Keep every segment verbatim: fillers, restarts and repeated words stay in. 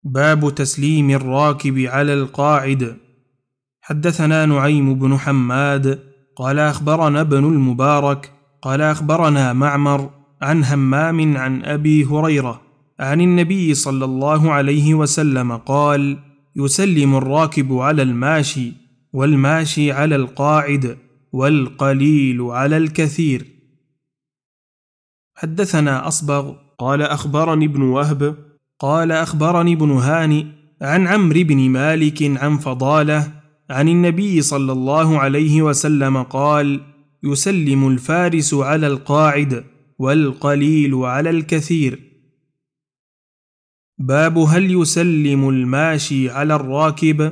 باب تسليم الراكب على القاعد. حدثنا نعيم بن حماد قال أخبرنا ابن المبارك قال أخبرنا معمر عن همام عن أبي هريرة عن النبي صلى الله عليه وسلم قال: يسلم الراكب على الماشي، والماشي على القاعد، والقليل على الكثير. حدثنا أصبغ قال أخبرني ابن وهب قال أخبرني ابن هانئ عن عمرو بن مالك عن فضالة عن النبي صلى الله عليه وسلم قال: يسلم الفارس على القاعد، والقليل على الكثير. باب هل يسلم الماشي على الراكب.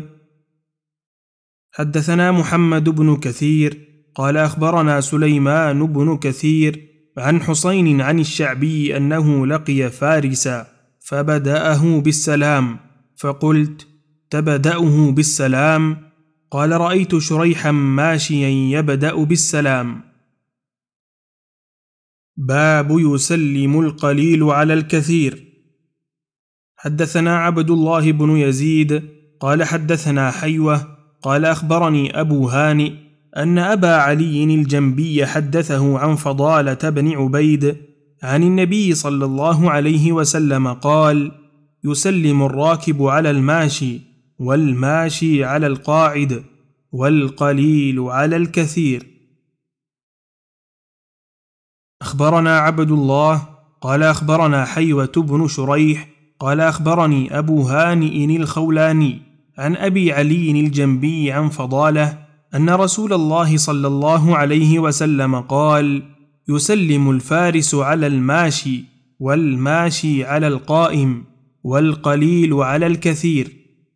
حدثنا محمد بن كثير قال أخبرنا سليمان بن كثير عن حسين عن الشعبي أنه لقي فارسا فبدأه بالسلام، فقلت: تبدأه بالسلام؟ قال: رأيت شريحا ماشيا يبدأ بالسلام. باب يسلم القليل على الكثير. حدثنا عبد الله بن يزيد قال حدثنا حيوة قال أخبرني أبو هانئ أن أبا علي الجنبي حدثه عن فضالة بن عبيد عن النبي صلى الله عليه وسلم قال: يسلم الراكب على الماشي، والماشي على القاعد، والقليل على الكثير. أخبرنا عبد الله قال أخبرنا حيوة بن شريح قال أخبرني أبو هانئ الخولاني عن أبي علي الجنبي عن فضالة أن رسول الله صلى الله عليه وسلم قال: يسلم الفارس على الماشي، والماشي على القائم، والقليل على الكثير.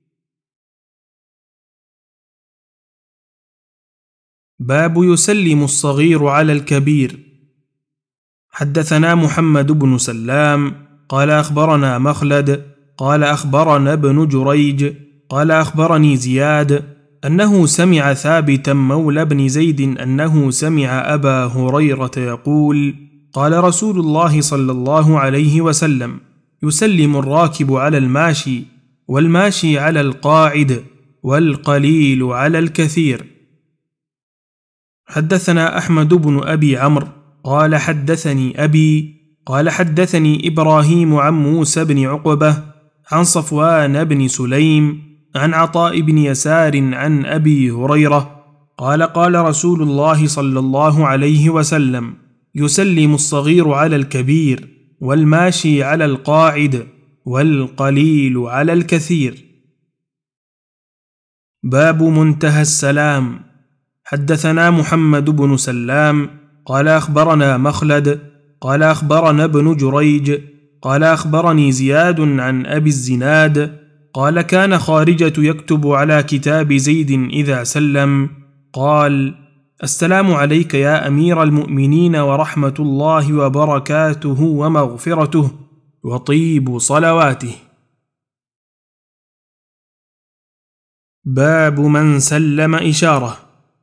باب يسلم الصغير على الكبير. حدثنا محمد بن سلام قال أخبرنا مخلد قال أخبرنا ابن جريج قال أخبرني زياد أنه سمع ثابتا مولى بن زيد أنه سمع أبا هريرة يقول: قال رسول الله صلى الله عليه وسلم: يسلم الراكب على الماشي، والماشي على القاعد، والقليل على الكثير. حدثنا أحمد بن أبي عمرو قال حدثني أبي قال حدثني إبراهيم عن موسى بن عقبة عن صفوان بن سليم عن عطاء بن يسار عن أبي هريرة قال: قال رسول الله صلى الله عليه وسلم: يسلم الصغير على الكبير، والماشي على القاعد، والقليل على الكثير. باب منتهى السلام. حدثنا محمد بن سلام قال أخبرنا مخلد قال أخبرنا ابن جريج قال أخبرني زياد عن أبي الزناد قال: كان خارجة يكتب على كتاب زيد إذا سلم قال: السلام عليك يا أمير المؤمنين ورحمة الله وبركاته ومغفرته وطيب صلواته. باب من سلم إشارة.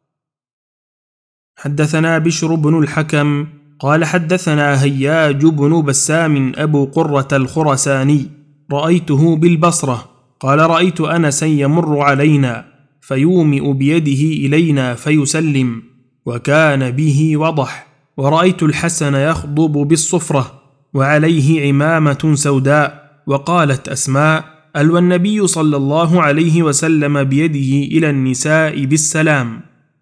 حدثنا بشر بن الحكم قال حدثنا هياج بن بسام أبو قرة الخرساني رأيته بالبصرة قال: رأيت أنسا يمر علينا فيومئ بيده إلينا فيسلم، وكان به وضح، ورأيت الحسن يخضب بالصفرة وعليه عمامة سوداء، وقالت أسماء: ألوى النبي صلى الله عليه وسلم بيده إلى النساء بالسلام.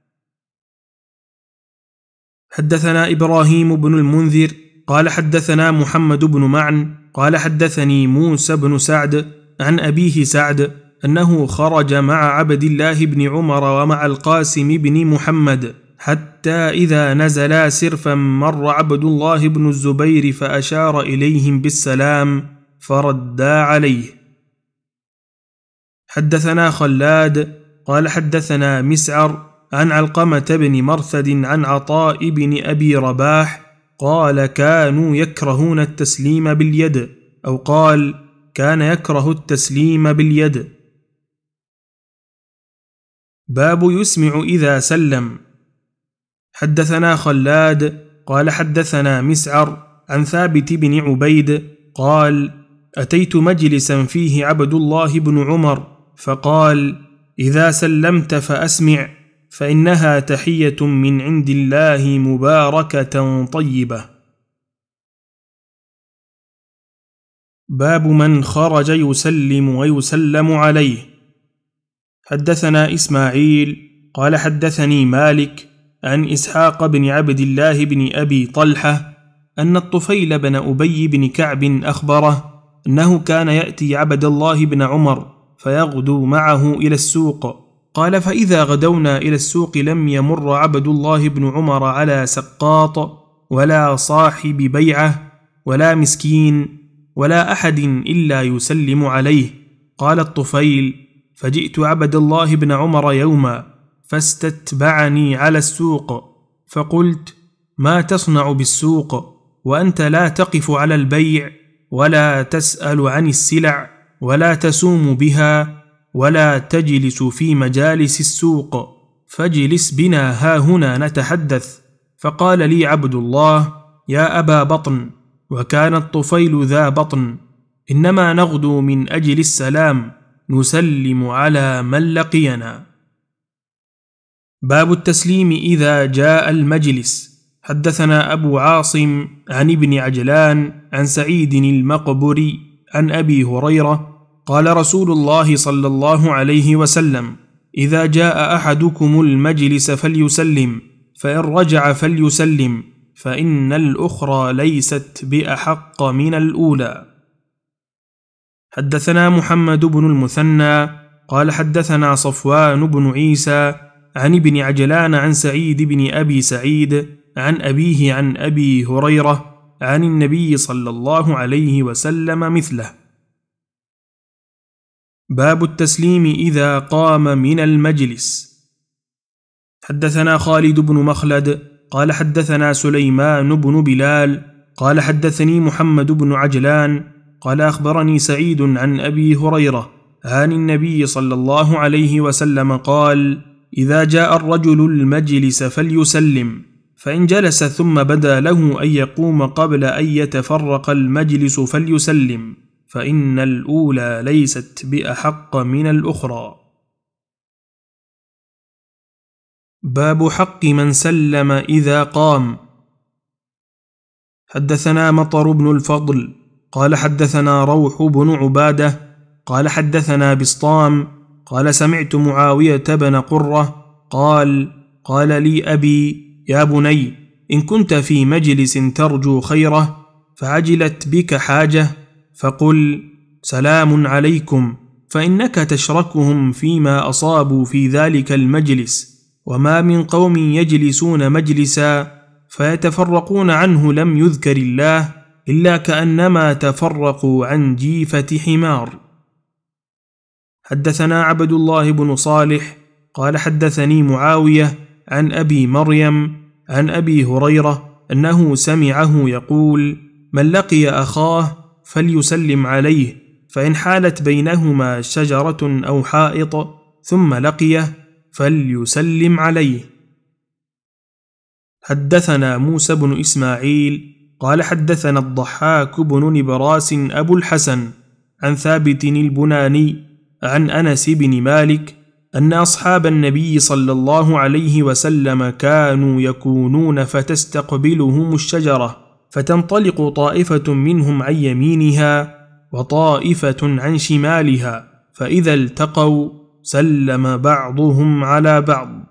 حدثنا إبراهيم بن المنذر قال حدثنا محمد بن معن قال حدثني موسى بن سعد عن أبيه سعد أنه خرج مع عبد الله بن عمر ومع القاسم بن محمد حتى إذا نزلا سرفا مر عبد الله بن الزبير فأشار إليهم بالسلام فردا عليه. حدثنا خلاد قال حدثنا مسعر عن علقمة بن مرثد عن عطاء بن أبي رباح قال: كانوا يكرهون التسليم باليد، أو قال: كان يكره التسليم باليد. باب يسمع إذا سلم. حدثنا خلاد قال حدثنا مسعر عن ثابت بن عبيد قال: أتيت مجلسا فيه عبد الله بن عمر فقال: إذا سلمت فأسمع، فإنها تحية من عند الله مباركة طيبة. باب من خرج يسلم ويسلم عليه. حدثنا إسماعيل قال حدثني مالك عن إسحاق بن عبد الله بن أبي طلحة أن الطفيل بن أبي بن كعب أخبره أنه كان يأتي عبد الله بن عمر فيغدو معه إلى السوق. قال: فإذا غدونا إلى السوق لم يمر عبد الله بن عمر على سقاط ولا صاحب بيعة ولا مسكين ولا أحد إلا يسلم عليه. قال الطفيل: فجئت عبد الله بن عمر يوما فاستتبعني على السوق، فقلت: ما تصنع بالسوق وأنت لا تقف على البيع ولا تسأل عن السلع ولا تسوم بها ولا تجلس في مجالس السوق، فاجلس بنا هاهنا نتحدث. فقال لي عبد الله: يا أبا بطن، وكان الطفيل ذا بطن، إنما نغدو من أجل السلام، نسلم على من لقينا. باب التسليم إذا جاء المجلس. حدثنا أبو عاصم عن ابن عجلان عن سعيد المقبري عن أبي هريرة قال: رسول الله صلى الله عليه وسلم: إذا جاء أحدكم المجلس فليسلم، فإن رجع فليسلم، فإن الأخرى ليست بأحق من الأولى. حدثنا محمد بن المثنى قال حدثنا صفوان بن عيسى عن ابن عجلان عن سعيد بن أبي سعيد عن أبيه عن أبي هريرة عن النبي صلى الله عليه وسلم مثله. باب التسليم إذا قام من المجلس. حدثنا خالد بن مخلد قال حدثنا سليمان بن بلال قال حدثني محمد بن عجلان قال أخبرني سعيد عن أبي هريرة عن النبي صلى الله عليه وسلم قال: إذا جاء الرجل المجلس فليسلم، فإن جلس ثم بدا له أن يقوم قبل أن يتفرق المجلس فليسلم، فإن الأولى ليست بأحق من الأخرى. باب حق من سلم إذا قام. حدثنا مطر بن الفضل قال حدثنا روح بن عبادة قال حدثنا بسطام قال سمعت معاوية بن قرة قال: قال لي أبي: يا بني، إن كنت في مجلس ترجو خيره فعجلت بك حاجة فقل: سلام عليكم، فإنك تشركهم فيما أصابوا في ذلك المجلس. وما من قوم يجلسون مجلسا فيتفرقون عنه لم يذكر الله إلا كأنما تفرقوا عن جيفة حمار. حدثنا عبد الله بن صالح قال حدثني معاوية عن أبي مريم عن أبي هريرة أنه سمعه يقول: من لقي أخاه فليسلم عليه، فإن حالت بينهما شجرة أو حائط ثم لقيه فليسلم عليه. حدثنا موسى بن إسماعيل قال حدثنا الضحاك بن نبراس أبو الحسن عن ثابت البناني عن أنس بن مالك أن أصحاب النبي صلى الله عليه وسلم كانوا يكونون فتستقبلهم الشجرة، فتنطلق طائفة منهم عن يمينها وطائفة عن شمالها، فإذا التقوا سلم بعضهم على بعض.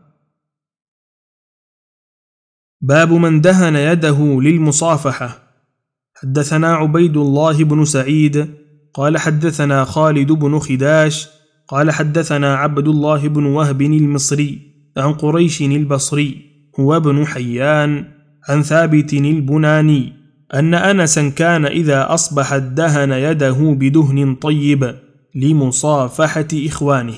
باب من دهن يده للمصافحة. حدثنا عبيد الله بن سعيد قال حدثنا خالد بن خداش قال حدثنا عبد الله بن وهب المصري عن قريش البصري هو ابن حيان عن ثابت البناني أن أنسا كان إذا أصبح دهن يده بدهن طيب لمصافحة إخوانه.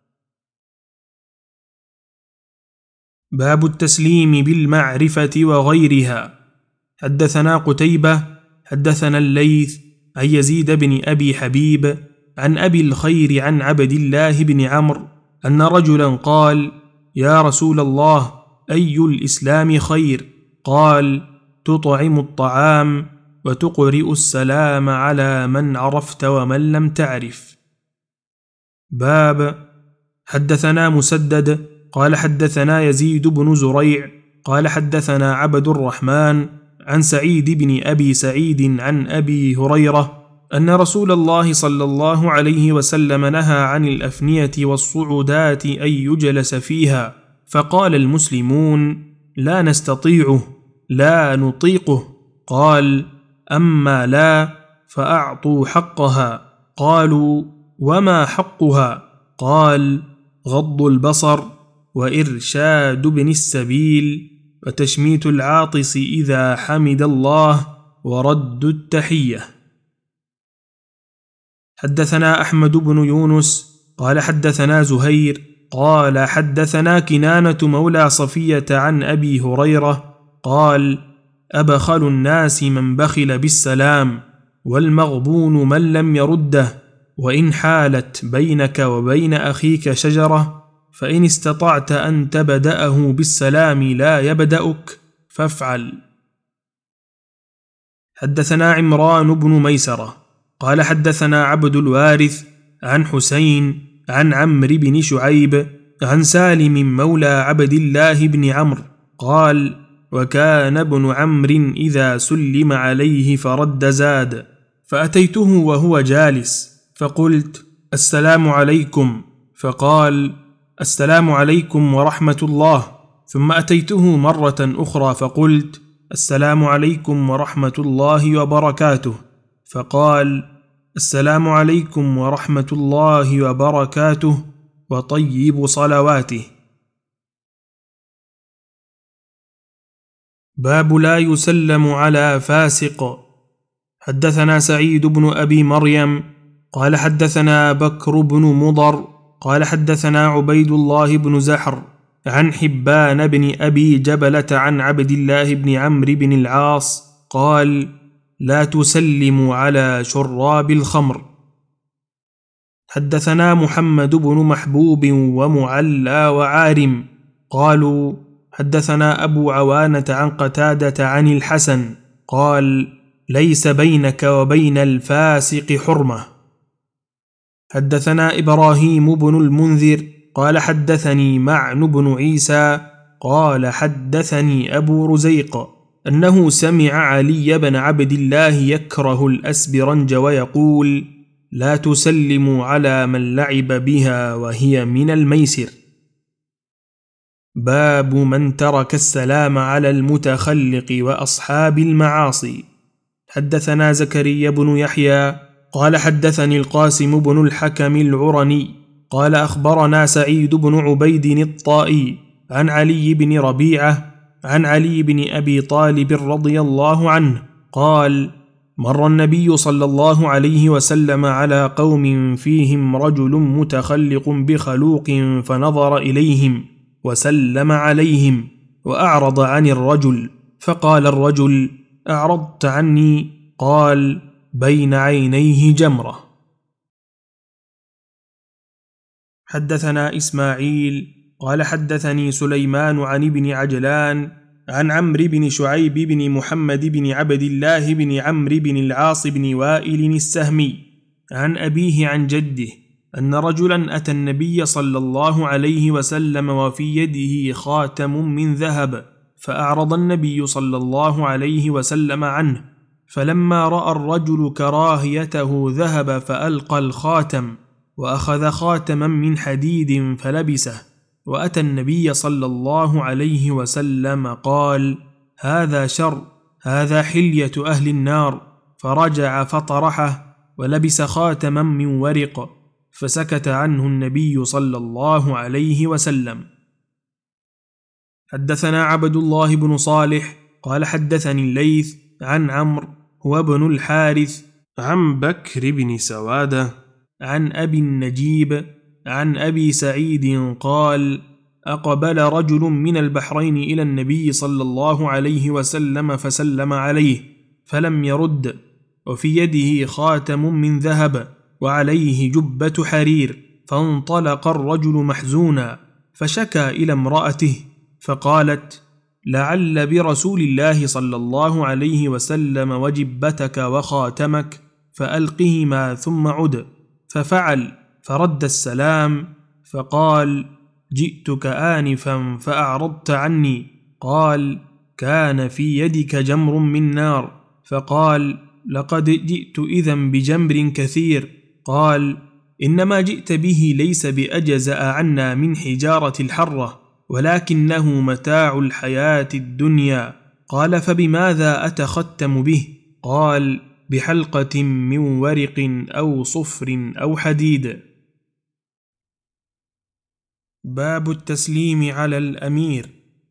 باب التسليم بالمعرفة وغيرها. حدثنا قتيبة حدثنا الليث عن يزيد بن أبي حبيب عن أبي الخير عن عبد الله بن عمرو أن رجلا قال: يا رسول الله، أي الإسلام خير؟ قال: تطعم الطعام وتقرئ السلام على من عرفت ومن لم تعرف. باب حدثنا مسدد قال حدثنا يزيد بن زريع قال حدثنا عبد الرحمن عن سعيد بن أبي سعيد عن أبي هريرة أن رسول الله صلى الله عليه وسلم نهى عن الأفنية والصعودات أن يجلس فيها، فقال المسلمون: لا نستطيعه، لا نطيقه. قال: أما لا فأعطوا حقها. قالوا: وما حقها؟ قال: غض البصر، وإرشاد ابن السبيل، وتشميت العاطس إذا حمد الله، ورد التحية. حدثنا أحمد بن يونس قال حدثنا زهير قال حدثنا كنانة مولى صفية عن أبي هريرة قال: أبخل الناس من بخل بالسلام، والمغبون من لم يرده، وإن حالت بينك وبين أخيك شجرة فإن استطعت أن تبدأه بالسلام لا يبدأك فافعل. حدثنا عمران بن ميسرة قال حدثنا عبد الوارث عن حسين عن عمرو بن شعيب عن سالم مولى عبد الله بن عمرو قال: وكان ابن عمرو إذا سلم عليه فرد زاد، فأتيته وهو جالس فقلت: السلام عليكم، فقال: السلام عليكم ورحمة الله. ثم أتيته مرة أخرى فقلت: السلام عليكم ورحمة الله وبركاته، فقال: السلام عليكم ورحمة الله وبركاته وطيب صلواته. باب لا يسلم على فاسق. حدثنا سعيد بن أبي مريم قال حدثنا بكر بن مضر قال حدثنا عبيد الله بن زحر عن حبان بن أبي جبلة عن عبد الله بن عمرو بن العاص قال: لا تسلموا على شراب الخمر. حدثنا محمد بن محبوب ومعلى وعارم قالوا حدثنا أبو عوانة عن قتادة عن الحسن قال: ليس بينك وبين الفاسق حرمة. حدثنا إبراهيم بن المنذر قال حدثني معن بن عيسى قال حدثني أبو رزيق أنه سمع علي بن عبد الله يكره الأسبرنج ويقول: لا تسلموا على من لعب بها وهي من الميسر. باب من ترك السلام على المتخلق وأصحاب المعاصي. حدثنا زكريا بن يحيى قال حدثني القاسم بن الحكم العرني قال أخبرنا سعيد بن عبيد الطائي عن علي بن ربيعة عن علي بن أبي طالب رضي الله عنه قال: مر النبي صلى الله عليه وسلم على قوم فيهم رجل متخلق بخلوق فنظر إليهم وسلم عليهم وأعرض عن الرجل، فقال الرجل: أعرضت عني؟ قال: بين عينيه جمرة. حدثنا إسماعيل قال حدثني سليمان عن ابن عجلان عن عمرو بن شعيب بن محمد بن عبد الله بن عمرو بن العاص بن وائل السهمي عن أبيه عن جده أن رجلا أتى النبي صلى الله عليه وسلم وفي يده خاتم من ذهب، فأعرض النبي صلى الله عليه وسلم عنه، فلما رأى الرجل كراهيته ذهب فألقى الخاتم وأخذ خاتما من حديد فلبسه، وأتى النبي صلى الله عليه وسلم قال: هذا شر، هذا حلية أهل النار، فرجع فطرحه ولبس خاتما من ورق، فسكت عنه النبي صلى الله عليه وسلم. حدثنا عبد الله بن صالح قال حدثني الليث عن عمرو هو ابن الحارث عن بكر بن سوادة عن أبي النجيب عن أبي سعيد قال: أقبل رجل من البحرين إلى النبي صلى الله عليه وسلم فسلم عليه فلم يرد، وفي يده خاتم من ذهب وعليه جبة حرير، فانطلق الرجل محزونا فشكى إلى امرأته فقالت: لعل برسول الله صلى الله عليه وسلم وجبتك وخاتمك، فألقهما ثم عد. ففعل، فرد السلام، فقال: جئتك آنفا فأعرضت عني. قال: كان في يدك جمر من نار. فقال: لقد جئت إذن بجمر كثير. قال: إنما جئت به ليس بأجزأ عنا من حجارة الحرة، ولكنه متاع الحياة الدنيا. قال: فبماذا أتختم به؟ قال: بحلقة من ورق أو صفر أو حديد. باب التسليم على الأمير.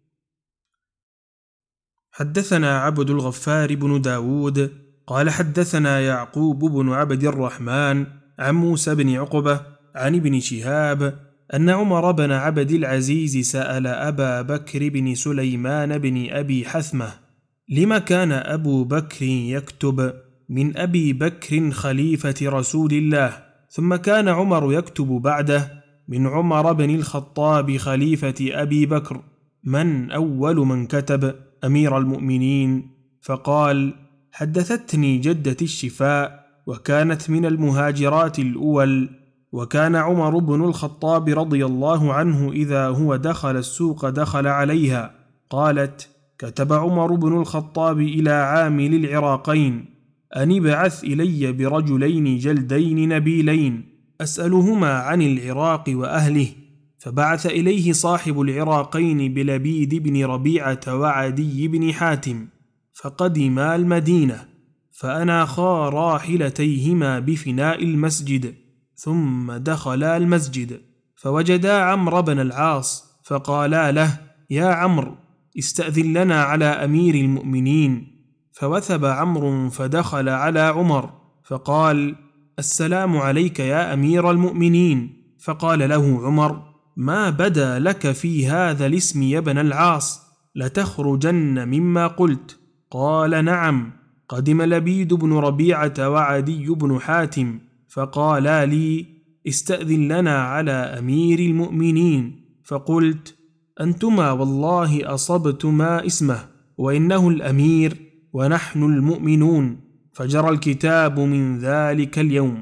حدثنا عبد الغفار بن داود قال حدثنا يعقوب بن عبد الرحمن عن موسى بن عقبة عن ابن شهاب أن عمر بن عبد العزيز سأل أبا بكر بن سليمان بن أبي حثمة: لم كان أبو بكر يكتب من أبي بكر خليفة رسول الله، ثم كان عمر يكتب بعده من عمر بن الخطاب خليفة أبي بكر، من أول من كتب؟ أمير المؤمنين. فقال: حدثتني جدتي الشفاء، وكانت من المهاجرات الأول، وكان عمر بن الخطاب رضي الله عنه إذا هو دخل السوق دخل عليها. قالت: كتب عمر بن الخطاب إلى عامل العراقين أن ابعث إلي برجلين جلدين نبيلين أسألهما عن العراق وأهله. فبعث إليه صاحب العراقين بلبيد بن ربيعة وعدي بن حاتم، فقدما المدينة، فأناخا راحلتيهما بفناء المسجد، ثم دخلا المسجد، فوجدا عمرو بن العاص، فقالا له: يا عمرو، استأذن لنا على أمير المؤمنين. فوثب عمرو فدخل على عمر، فقال: السلام عليك يا أمير المؤمنين. فقال له عمر: ما بدا لك في هذا الاسم يا ابن العاص؟ لتخرجن مما قلت. قال: نعم. قدم لبيد بن ربيعة وعدي بن حاتم، فقالا لي: استأذن لنا على أمير المؤمنين. فقلت: أنتما والله أصبتما اسمه، وإنه الأمير ونحن المؤمنون. فجرى الكتاب من ذلك اليوم.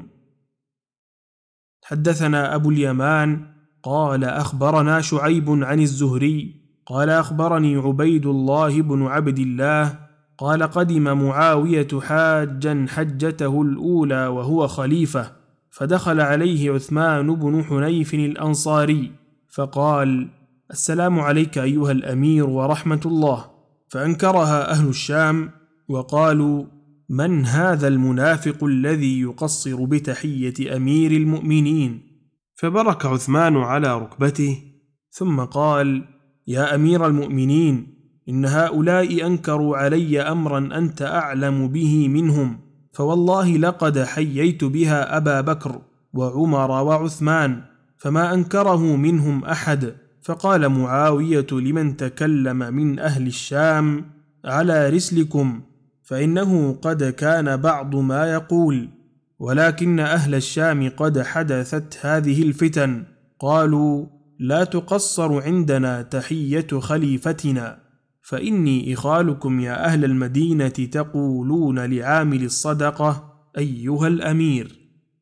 حدثنا أبو اليمان قال أخبرنا شعيب عن الزهري قال أخبرني عبيد الله بن عبد الله قال قدم معاوية حاجا حجته الأولى وهو خليفة، فدخل عليه عثمان بن حنيف الأنصاري فقال: السلام عليك أيها الأمير ورحمة الله. فأنكرها أهل الشام وقالوا: من هذا المنافق الذي يقصر بتحية أمير المؤمنين؟ فبرك عثمان على ركبته ثم قال: يا أمير المؤمنين، إن هؤلاء أنكروا علي أمرا أنت أعلم به منهم، فوالله لقد حييت بها أبا بكر وعمر وعثمان، فما أنكره منهم أحد. فقال معاوية لمن تكلم من أهل الشام: على رسلكم، فإنه قد كان بعض ما يقول، ولكن أهل الشام قد حدثت هذه الفتن، قالوا: لا تقصر عندنا تحية خليفتنا، فإني إخالكم يا أهل المدينة تقولون لعامل الصدقة أيها الأمير.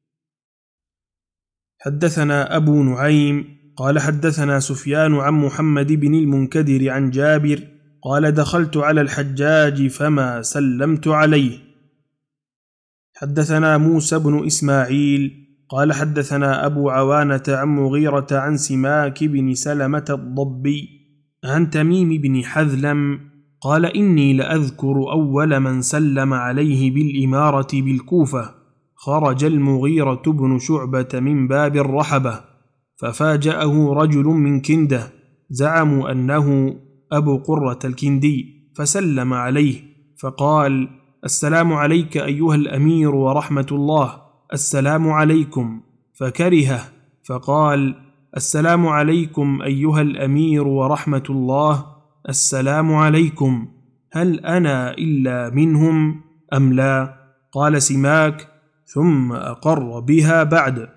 حدثنا أبو نعيم قال حدثنا سفيان عن محمد بن المنكدر عن جابر قال: دخلت على الحجاج فما سلمت عليه. حدثنا موسى بن إسماعيل قال حدثنا أبو عوانة عن مغيرة عن سماك بن سلمة الضبي عن تميم بن حذلم قال: إني لأذكر أول من سلم عليه بالإمارة بالكوفة خرج المغيرة بن شعبة من باب الرحبة، ففاجأه رجل من كندة زعموا أنه أبو قرة الكندي، فسلم عليه فقال: السلام عليك أيها الأمير ورحمة الله. السلام عليكم. فكرهه فقال: السلام عليكم أيها الأمير ورحمة الله. السلام عليكم. هل أنا إلا منهم أم لا؟ قال سماك: ثم أقر بها بعد.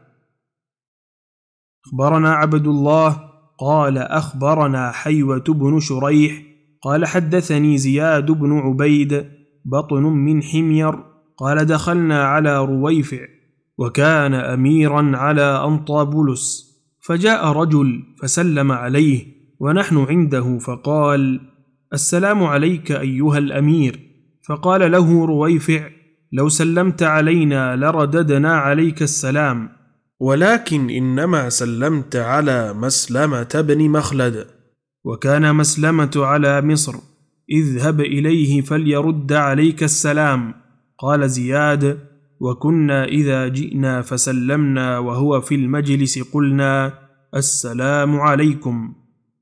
أخبرنا عبد الله قال أخبرنا حيوة بن شريح قال حدثني زياد بن عبيد بطن من حمير قال دخلنا على رويفع وكان أميرا على أنطابلس، فجاء رجل فسلم عليه ونحن عنده فقال: السلام عليك أيها الأمير. فقال له رويفع: لو سلمت علينا لرددنا عليك السلام، ولكن إنما سلمت على مسلمة بن مخلد، وكان مسلمة على مصر، اذهب إليه فليرد عليك السلام. قال زياد: وكنا إذا جئنا فسلمنا وهو في المجلس قلنا: السلام عليكم.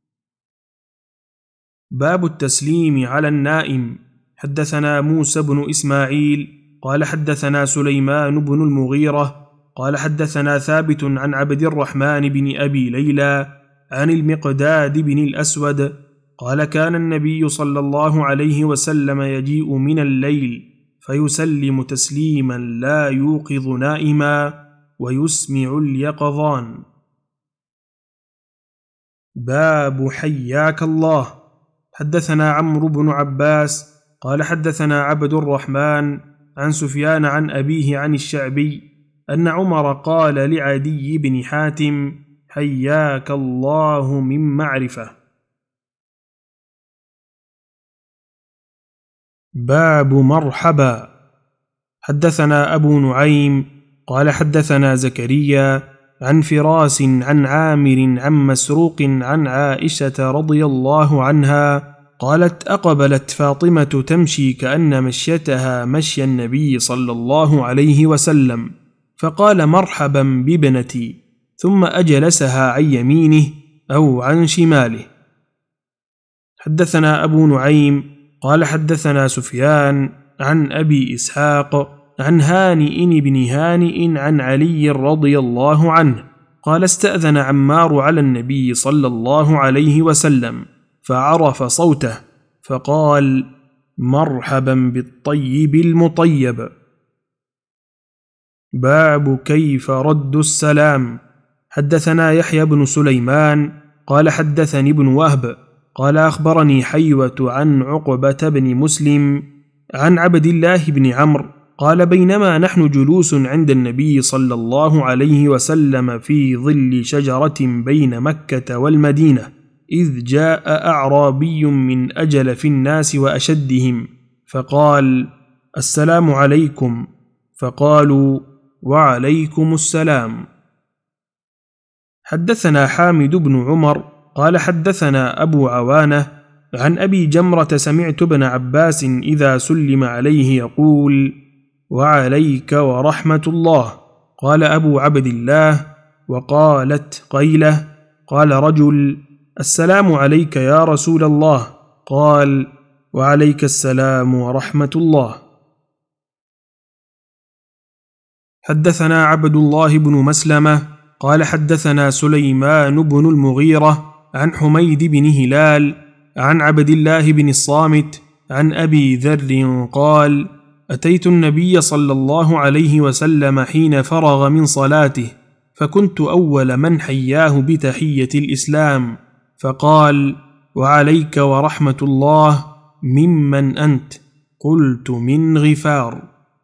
باب التسليم على النائم. حدثنا موسى بن إسماعيل قال حدثنا سليمان بن المغيرة قال حدثنا ثابت عن عبد الرحمن بن أبي ليلى عن المقداد بن الأسود قال كان النبي صلى الله عليه وسلم يجيء من الليل فيسلم تسليما لا يوقظ نائما ويسمع اليقظان. باب حياك الله. حدثنا عمرو بن عباس قال حدثنا عبد الرحمن عن سفيان عن أبيه عن الشعبي أن عمر قال لعدي بن حاتم: حياك الله من معرفة. باب مرحبا. حدثنا أبو نعيم قال حدثنا زكريا عن فراس عن عامر عن مسروق عن عائشة رضي الله عنها قالت: أقبلت فاطمة تمشي كأن مشيتها مشي النبي صلى الله عليه وسلم، فقال: مرحبا بابنتي، ثم أجلسها عن يمينه أو عن شماله. حدثنا أبو نعيم قال حدثنا سفيان عن أبي إسحاق عن هانئ بن هانئ عن علي رضي الله عنه قال: استأذن عمار على النبي صلى الله عليه وسلم فعرف صوته فقال: مرحبا بالطيب المطيب. باب كيف رد السلام. حدثنا يحيى بن سليمان قال حدثني ابن وهب قال أخبرني حيوة عن عقبة بن مسلم عن عبد الله بن عمرو قال: بينما نحن جلوس عند النبي صلى الله عليه وسلم في ظل شجرة بين مكة والمدينة، إذ جاء أعرابي من أجلف الناس وأشدهم فقال: السلام عليكم، فقالوا: وعليكم السلام. حدثنا حامد بن عمر قال حدثنا أبو عوانة عن أبي جمرة سمعت ابن عباس إذا سلم عليه يقول: وعليك ورحمة الله. قال أبو عبد الله: وقالت قيلة: قال رجل: السلام عليك يا رسول الله. قال: وعليك السلام ورحمة الله. حدثنا عبد الله بن مسلمة قال حدثنا سليمان بن المغيرة عن حميد بن هلال عن عبد الله بن الصامت عن أبي ذر قال: أتيت النبي صلى الله عليه وسلم حين فرغ من صلاته، فكنت أول من حياه بتحية الإسلام، فقال: وعليك ورحمة الله، ممن أنت؟ قلت: من غفار.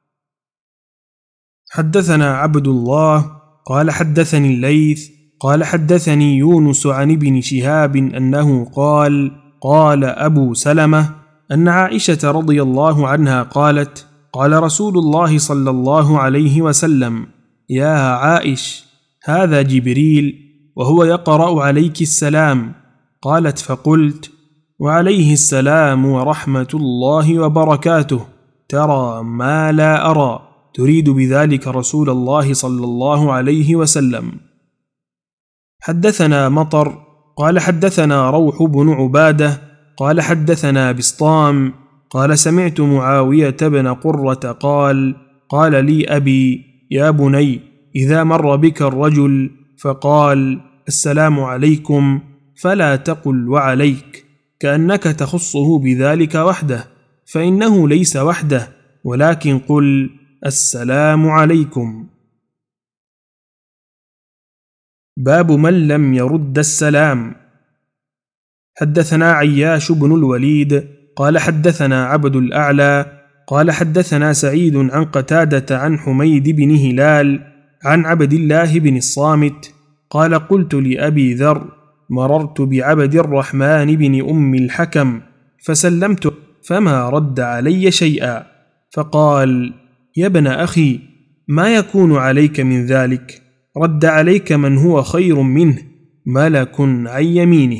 حدثنا عبد الله قال حدثني الليث قال حدثني يونس عن ابن شهاب أنه قال: قال أبو سلمة أن عائشة رضي الله عنها قالت: قال رسول الله صلى الله عليه وسلم: يا عائش، هذا جبريل وهو يقرأ عليك السلام. قالت: فقلت: وعليه السلام ورحمة الله وبركاته، ترى ما لا أرى، تريد بذلك رسول الله صلى الله عليه وسلم. حدثنا مطر قال حدثنا روح بن عبادة قال حدثنا بسطام قال: سمعت معاوية بن قرة قال: قال لي أبي: يا بني، إذا مر بك الرجل فقال: السلام عليكم، فلا تقل وعليك، كأنك تخصه بذلك وحده، فإنه ليس وحده، ولكن قل: السلام عليكم. باب من لم يرد السلام. حدثنا عياش بن الوليد قال حدثنا عبد الأعلى قال حدثنا سعيد عن قتادة عن حميد بن هلال عن عبد الله بن الصامت قال قلت لأبي ذر مررت بعبد الرحمن بن أم الحكم فسلمت فما رد علي شيئا، فقال: يا ابن أخي، ما يكون عليك من ذلك؟ رد عليك من هو خير منه، ملك عن يمينه.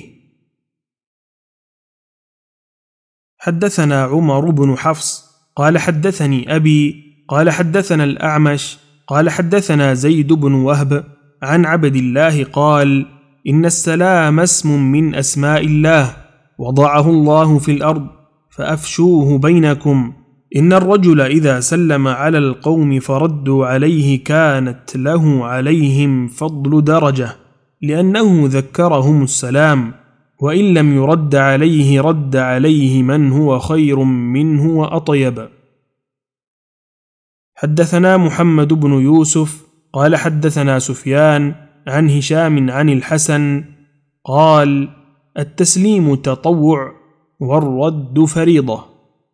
حدثنا عمر بن حفص قال حدثني أبي قال حدثنا الأعمش قال حدثنا زيد بن وهب عن عبد الله قال: إن السلام اسم من أسماء الله وضعه الله في الأرض فأفشوه بينكم. إن الرجل إذا سلم على القوم فردوا عليه كانت له عليهم فضل درجة، لأنه ذكرهم السلام، وإن لم يرد عليه رد عليه من هو خير منه وأطيب. حدثنا محمد بن يوسف قال حدثنا سفيان عن هشام عن الحسن قال: التسليم تطوع والرد فريضة.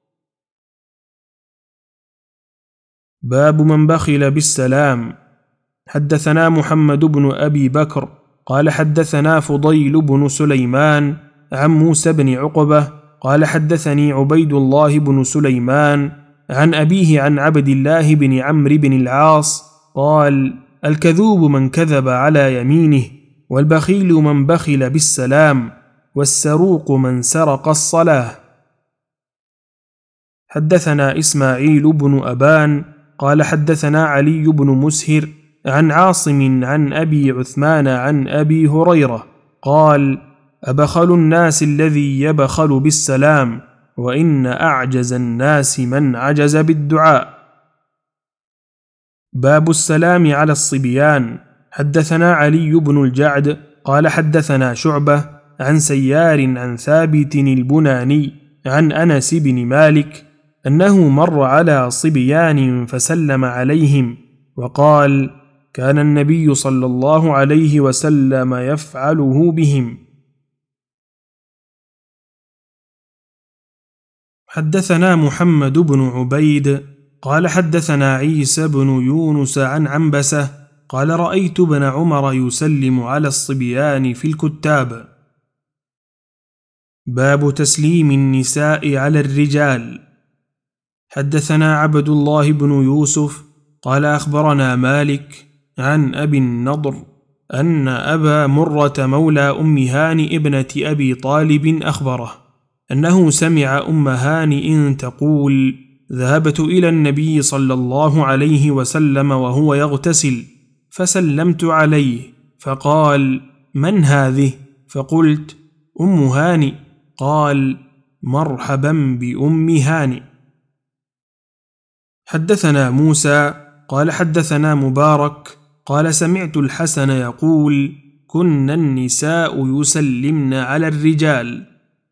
باب من بخل بالسلام. حدثنا محمد بن أبي بكر قال حدثنا فضيل بن سليمان عن موسى بن عقبة قال حدثني عبيد الله بن سليمان عن أبيه عن عبد الله بن عمرو بن العاص قال: الكذوب من كذب على يمينه، والبخيل من بخل بالسلام، والسروق من سرق الصلاة. حدثنا إسماعيل بن أبان قال حدثنا علي بن مسهر عن عاصم عن أبي عثمان عن أبي هريرة قال: أبخل الناس الذي يبخل بالسلام، وإن أعجز الناس من عجز بالدعاء. باب السلام على الصبيان. حدثنا علي بن الجعد قال حدثنا شعبة عن سيار عن ثابت البناني عن أنس بن مالك أنه مر على صبيان فسلم عليهم وقال: كان النبي صلى الله عليه وسلم يفعله بهم. حدثنا محمد بن عبيد قال حدثنا عيسى بن يونس عن عنبسة قال: رأيت ابن عمر يسلم على الصبيان في الكتاب. باب تسليم النساء على الرجال. حدثنا عبد الله بن يوسف قال أخبرنا مالك عن أبي النضر أن أبا مرة مولى أم هانئ ابنة أبي طالب أخبره أنه سمع أم هانئ تقول: ذهبت إلى النبي صلى الله عليه وسلم وهو يغتسل فسلمت عليه فقال: من هذه؟ فقلت: أم هانئ. قال: مرحبا بأم هانئ. حدثنا موسى قال حدثنا مبارك قال: سمعت الحسن يقول: كن النساء يسلمن على الرجال.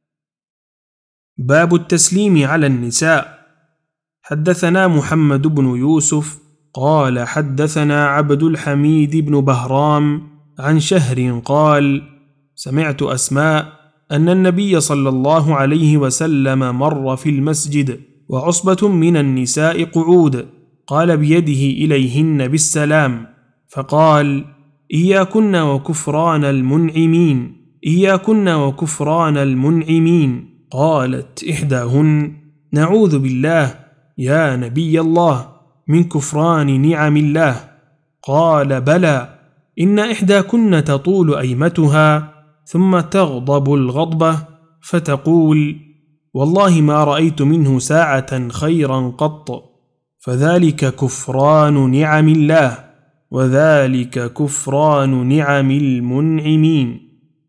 باب التسليم على النساء. حدثنا محمد بن يوسف قال حدثنا عبد الحميد بن بهرام عن شهر قال: سمعت أسماء أن النبي صلى الله عليه وسلم مر في المسجد وعصبة من النساء قعود، قال بيده إليهن بالسلام فقال: إياكن وكفران المنعمين، إياكن وكفران المنعمين. قالت إحداهن: نعوذ بالله يا نبي الله من كفران نعم الله. قال: بلى، إن إحداكن تطول أيمتها ثم تغضب الغضبة فتقول: والله ما رأيت منه ساعة خيرا قط، فذلك كفران نعم الله، وذلك كفران نعم المنعمين.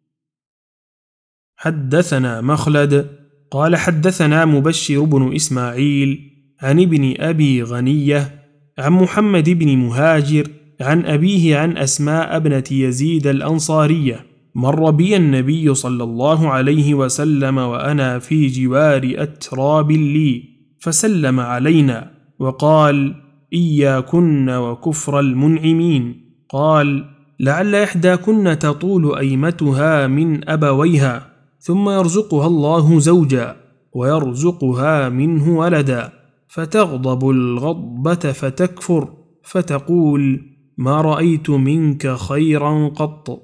حدثنا مخلد قال حدثنا مبشر بن إسماعيل عن ابن أبي غنية عن محمد بن مهاجر عن أبيه عن أسماء ابنة يزيد الأنصارية: مر بي النبي صلى الله عليه وسلم وأنا في جوار أتراب لي فسلم علينا وقال: إياكن وكفر المنعمين. قال: لعل إحداكن تطول أيمتها من أبويها، ثم يرزقها الله زوجا ويرزقها منه ولدا، فتغضب الغضبة فتكفر فتقول: ما رأيت منك خيرا قط.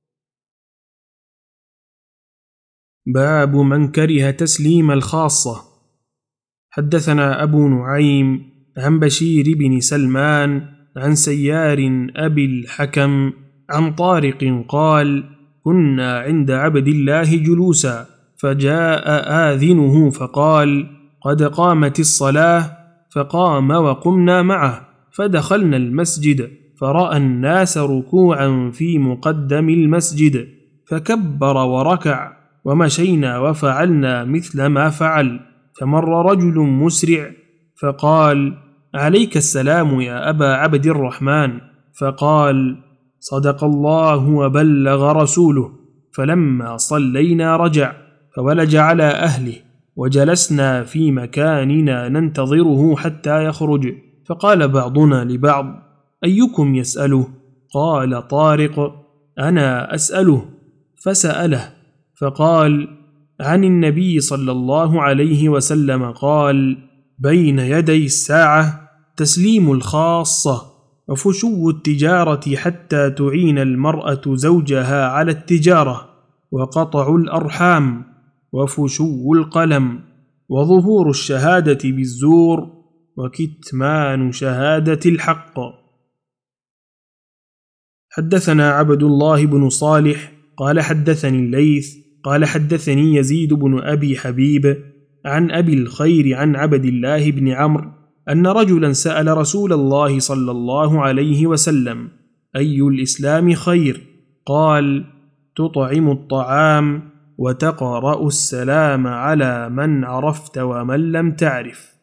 باب من كره تسليم الخاصة. حدثنا أبو نعيم عن بشير بن سلمان عن سيار أبي الحكم عن طارق قال: كنا عند عبد الله جلوسا، فجاء آذنه فقال: قد قامت الصلاة، فقام وقمنا معه، فدخلنا المسجد فرأى الناس ركوعا في مقدم المسجد، فكبر وركع، ومشينا وفعلنا مثل ما فعل، فمر رجل مسرع فقال: عليك السلام يا أبا عبد الرحمن، فقال: صدق الله وبلغ رسوله. فلما صلينا رجع فولج على أهله، وجلسنا في مكاننا ننتظره حتى يخرج، فقال بعضنا لبعض: أيكم يسأله؟ قال طارق: أنا أسأله. فسأله فقال: عن النبي صلى الله عليه وسلم قال: بين يدي الساعة تسليم الخاصة، وفشو التجارة حتى تعين المرأة زوجها على التجارة، وقطع الأرحام، وفشو القلم، وظهور الشهادة بالزور، وكتمان شهادة الحق. حدثنا عبد الله بن صالح قال حدثني الليث قال حدثني يزيد بن أبي حبيب عن أبي الخير عن عبد الله بن عمرو أن رجلا سأل رسول الله صلى الله عليه وسلم: أي الإسلام خير؟ قال: تطعم الطعام وتقرأ السلام على من عرفت ومن لم تعرف.